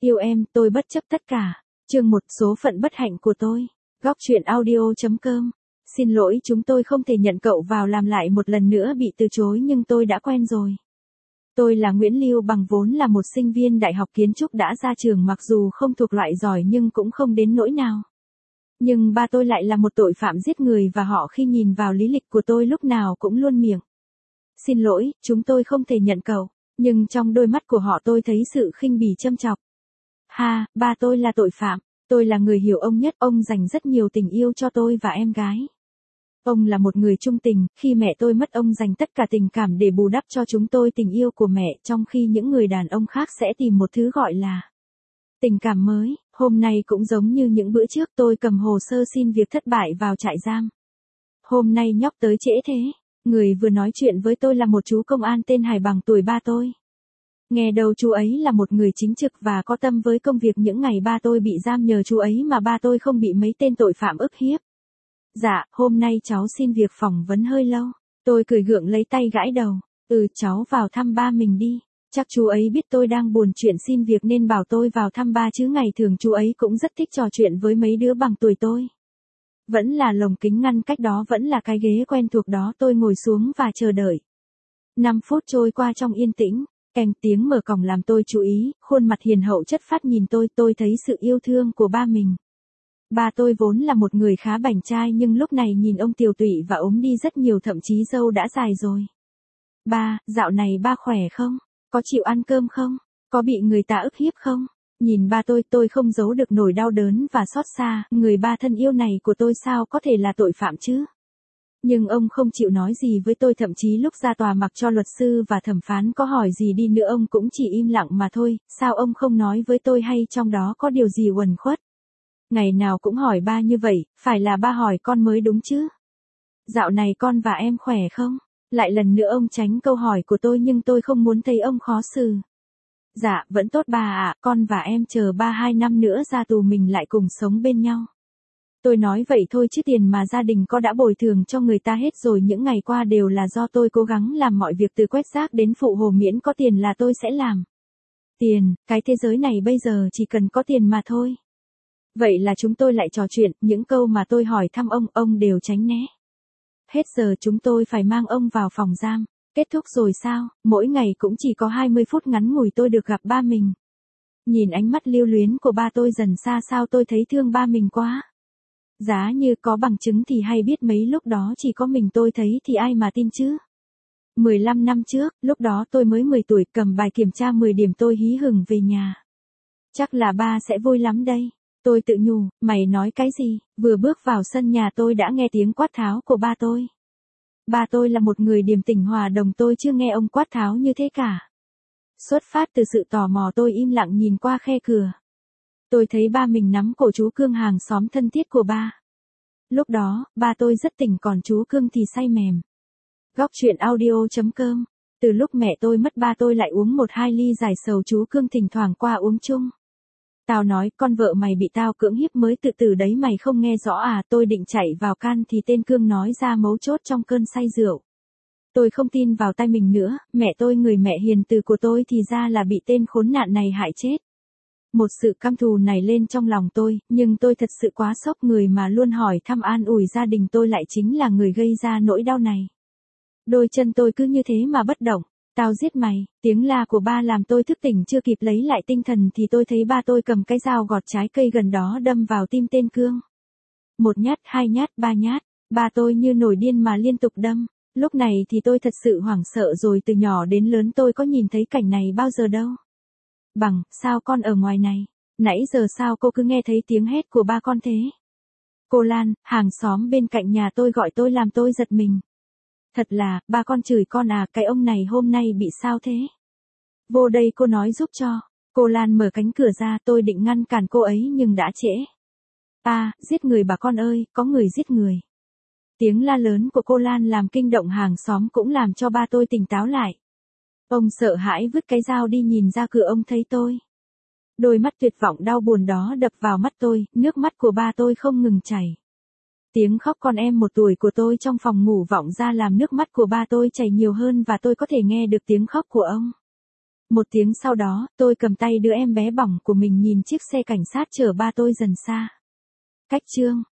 yêu em, tôi bất chấp tất cả. Chương 1, số phận bất hạnh của tôi. Góc truyện audio.com. Xin lỗi, chúng tôi không thể nhận cậu vào làm lại một lần nữa, bị từ chối, nhưng tôi đã quen rồi. Tôi là Nguyễn Lưu Bằng, vốn là một sinh viên đại học kiến trúc đã ra trường, mặc dù không thuộc loại giỏi nhưng cũng không đến nỗi nào. Nhưng ba tôi lại là một tội phạm giết người, và họ khi nhìn vào lý lịch của tôi lúc nào cũng luôn miệng: xin lỗi, chúng tôi không thể nhận cậu. Nhưng trong đôi mắt của họ tôi thấy sự khinh bỉ châm chọc. Ha, ba tôi là tội phạm. Tôi là người hiểu ông nhất, ông dành rất nhiều tình yêu cho tôi và em gái. Ông là một người trung tình, khi mẹ tôi mất ông dành tất cả tình cảm để bù đắp cho chúng tôi tình yêu của mẹ, trong khi những người đàn ông khác sẽ tìm một thứ gọi là tình cảm mới. Hôm nay cũng giống như những bữa trước, tôi cầm hồ sơ xin việc thất bại vào trại giam. Hôm nay nhóc tới trễ thế. Người vừa nói chuyện với tôi là một chú công an tên Hải, bằng tuổi ba tôi. Nghe đầu chú ấy là một người chính trực và có tâm với công việc. Những ngày ba tôi bị giam, nhờ chú ấy mà ba tôi không bị mấy tên tội phạm ức hiếp. Dạ, hôm nay cháu xin việc phỏng vấn hơi lâu. Tôi cười gượng lấy tay gãi đầu. Cháu vào thăm ba mình đi. Chắc chú ấy biết tôi đang buồn chuyện xin việc nên bảo tôi vào thăm ba, chứ ngày thường chú ấy cũng rất thích trò chuyện với mấy đứa bằng tuổi tôi. Vẫn là lồng kính ngăn cách đó, vẫn là cái ghế quen thuộc đó. Tôi ngồi xuống và chờ đợi. 5 phút trôi qua trong yên tĩnh. Kèn tiếng mở cổng làm tôi chú ý, khuôn mặt hiền hậu chất phác nhìn tôi thấy sự yêu thương của ba mình. Ba tôi vốn là một người khá bảnh trai, nhưng lúc này nhìn ông tiều tụy và ốm đi rất nhiều, thậm chí râu đã dài rồi. Ba, dạo này ba khỏe không? Có chịu ăn cơm không? Có bị người ta ức hiếp không? Nhìn ba tôi không giấu được nỗi đau đớn và xót xa. Người ba thân yêu này của tôi sao có thể là tội phạm chứ? Nhưng ông không chịu nói gì với tôi, thậm chí lúc ra tòa mặc cho luật sư và thẩm phán có hỏi gì đi nữa ông cũng chỉ im lặng mà thôi. Sao ông không nói với tôi, hay trong đó có điều gì uẩn khuất? Ngày nào cũng hỏi ba như vậy, phải là ba hỏi con mới đúng chứ? Dạo này con và em khỏe không? Lại lần nữa ông tránh câu hỏi của tôi, nhưng tôi không muốn thấy ông khó xử. Dạ, vẫn tốt ba ạ, con và em chờ 3-2 năm nữa ra tù mình lại cùng sống bên nhau. Tôi nói vậy thôi chứ tiền mà gia đình có đã bồi thường cho người ta hết rồi. Những ngày qua đều là do tôi cố gắng làm mọi việc, từ quét rác đến phụ hồ, miễn có tiền là tôi sẽ làm. Tiền, cái thế giới này bây giờ chỉ cần có tiền mà thôi. Vậy là chúng tôi lại trò chuyện, những câu mà tôi hỏi thăm ông đều tránh né. Hết giờ chúng tôi phải mang ông vào phòng giam. Kết thúc rồi sao? Mỗi ngày cũng chỉ có 20 phút ngắn ngủi tôi được gặp ba mình. Nhìn ánh mắt lưu luyến của ba tôi dần xa, sao tôi thấy thương ba mình quá. Giá như có bằng chứng thì hay biết mấy lúc đó chỉ có mình tôi thấy thì ai mà tin chứ. 15 năm trước, lúc đó tôi mới 10 tuổi, cầm bài kiểm tra 10 điểm, tôi hí hửng về nhà. Chắc là ba sẽ vui lắm đây. Tôi tự nhủ, mày nói cái gì? Vừa bước vào sân nhà tôi đã nghe tiếng quát tháo của ba tôi. Ba tôi là một người điềm tĩnh hòa đồng, tôi chưa nghe ông quát tháo như thế cả. Xuất phát từ sự tò mò, tôi im lặng nhìn qua khe cửa. Tôi thấy ba mình nắm cổ chú Cương, hàng xóm thân thiết của ba. Lúc đó, ba tôi rất tỉnh, còn chú Cương thì say mềm. Góc truyện audio.com. Từ lúc mẹ tôi mất, ba tôi lại uống 1-2 ly giải sầu, chú Cương thỉnh thoảng qua uống chung. Tao nói, con vợ mày bị tao cưỡng hiếp mới tự tử đấy, mày không nghe rõ à? Tôi định chạy vào can thì tên Cương nói ra mấu chốt trong cơn say rượu. Tôi không tin vào tai mình nữa, mẹ tôi, người mẹ hiền từ của tôi, thì ra là bị tên khốn nạn này hại chết. Một sự căm thù nảy lên trong lòng tôi, nhưng tôi thật sự quá sốc. Người mà luôn hỏi thăm an ủi gia đình tôi lại chính là người gây ra nỗi đau này. Đôi chân tôi cứ như thế mà bất động. Tao giết mày. Tiếng la của ba làm tôi thức tỉnh, chưa kịp lấy lại tinh thần thì tôi thấy ba tôi cầm cái dao gọt trái cây gần đó đâm vào tim tên Cương. 1 nhát, 2 nhát, 3 nhát. Ba tôi như nổi điên mà liên tục đâm. Lúc này thì tôi thật sự hoảng sợ rồi, từ nhỏ đến lớn tôi có nhìn thấy cảnh này bao giờ đâu. Bằng, sao con ở ngoài này? Nãy giờ sao cô cứ nghe thấy tiếng hét của ba con thế? Cô Lan, hàng xóm bên cạnh nhà tôi gọi tôi làm tôi giật mình. Thật là, ba con chửi con à? Cái ông này hôm nay bị sao thế? Vô đây cô nói giúp cho. Cô Lan mở cánh cửa ra, tôi định ngăn cản cô ấy nhưng đã trễ. Giết người bà con ơi, có người giết người. Tiếng la lớn của cô Lan làm kinh động hàng xóm, cũng làm cho ba tôi tỉnh táo lại. Ông sợ hãi vứt cái dao đi, nhìn ra cửa ông thấy tôi. Đôi mắt tuyệt vọng đau buồn đó đập vào mắt tôi, nước mắt của ba tôi không ngừng chảy. Tiếng khóc con em 1 tuổi của tôi trong phòng ngủ vọng ra làm nước mắt của ba tôi chảy nhiều hơn, và tôi có thể nghe được tiếng khóc của ông. 1 tiếng sau đó, tôi cầm tay đứa em bé bỏng của mình nhìn chiếc xe cảnh sát chở ba tôi dần xa. Cách chương